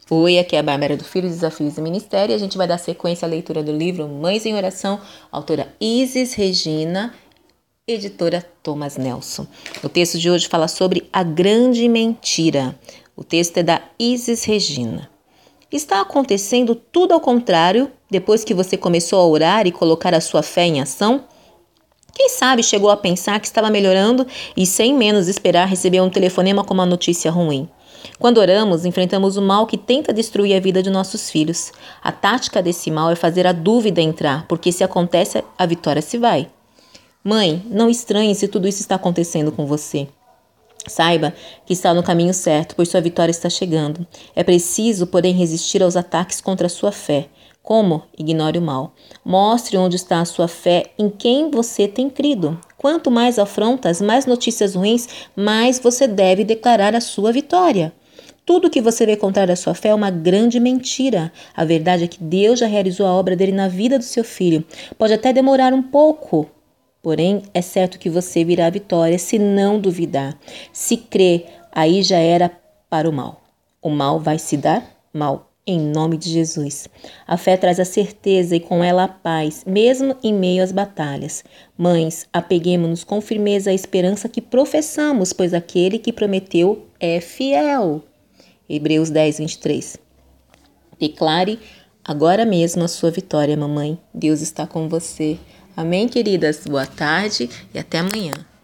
Oi, aqui é a Bárbara do Filhos, Desafios e Ministério. A gente vai dar sequência à leitura do livro Mães em Oração, autora Isis Regina, editora Thomas Nelson. O texto de hoje fala sobre a grande mentira. O texto é da Isis Regina. Está acontecendo tudo ao contrário depois que você começou a orar e colocar a sua fé em ação? Quem sabe chegou a pensar que estava melhorando e, sem menos esperar, recebeu um telefonema com uma notícia ruim. Quando oramos, enfrentamos o mal que tenta destruir a vida de nossos filhos. A tática desse mal é fazer a dúvida entrar, porque se acontece, a vitória se vai. Mãe, não estranhe se tudo isso está acontecendo com você. Saiba que está no caminho certo, pois sua vitória está chegando. É preciso, porém, resistir aos ataques contra a sua fé. Como? Ignore o mal. Mostre onde está a sua fé, em quem você tem crido. Quanto mais afrontas, mais notícias ruins, mais você deve declarar a sua vitória. Tudo que você vê contrário à sua fé é uma grande mentira. A verdade é que Deus já realizou a obra dele na vida do seu filho. Pode até demorar um pouco, porém é certo que você virá a vitória se não duvidar. Se crer, aí já era para o mal. O mal vai se dar mal. Em nome de Jesus. A fé traz a certeza e com ela a paz, mesmo em meio às batalhas. Mães, apeguemo-nos com firmeza à esperança que professamos, pois aquele que prometeu é fiel. Hebreus 10, 23. Declare agora mesmo a sua vitória, mamãe. Deus está com você. Amém, queridas? Boa tarde e até amanhã.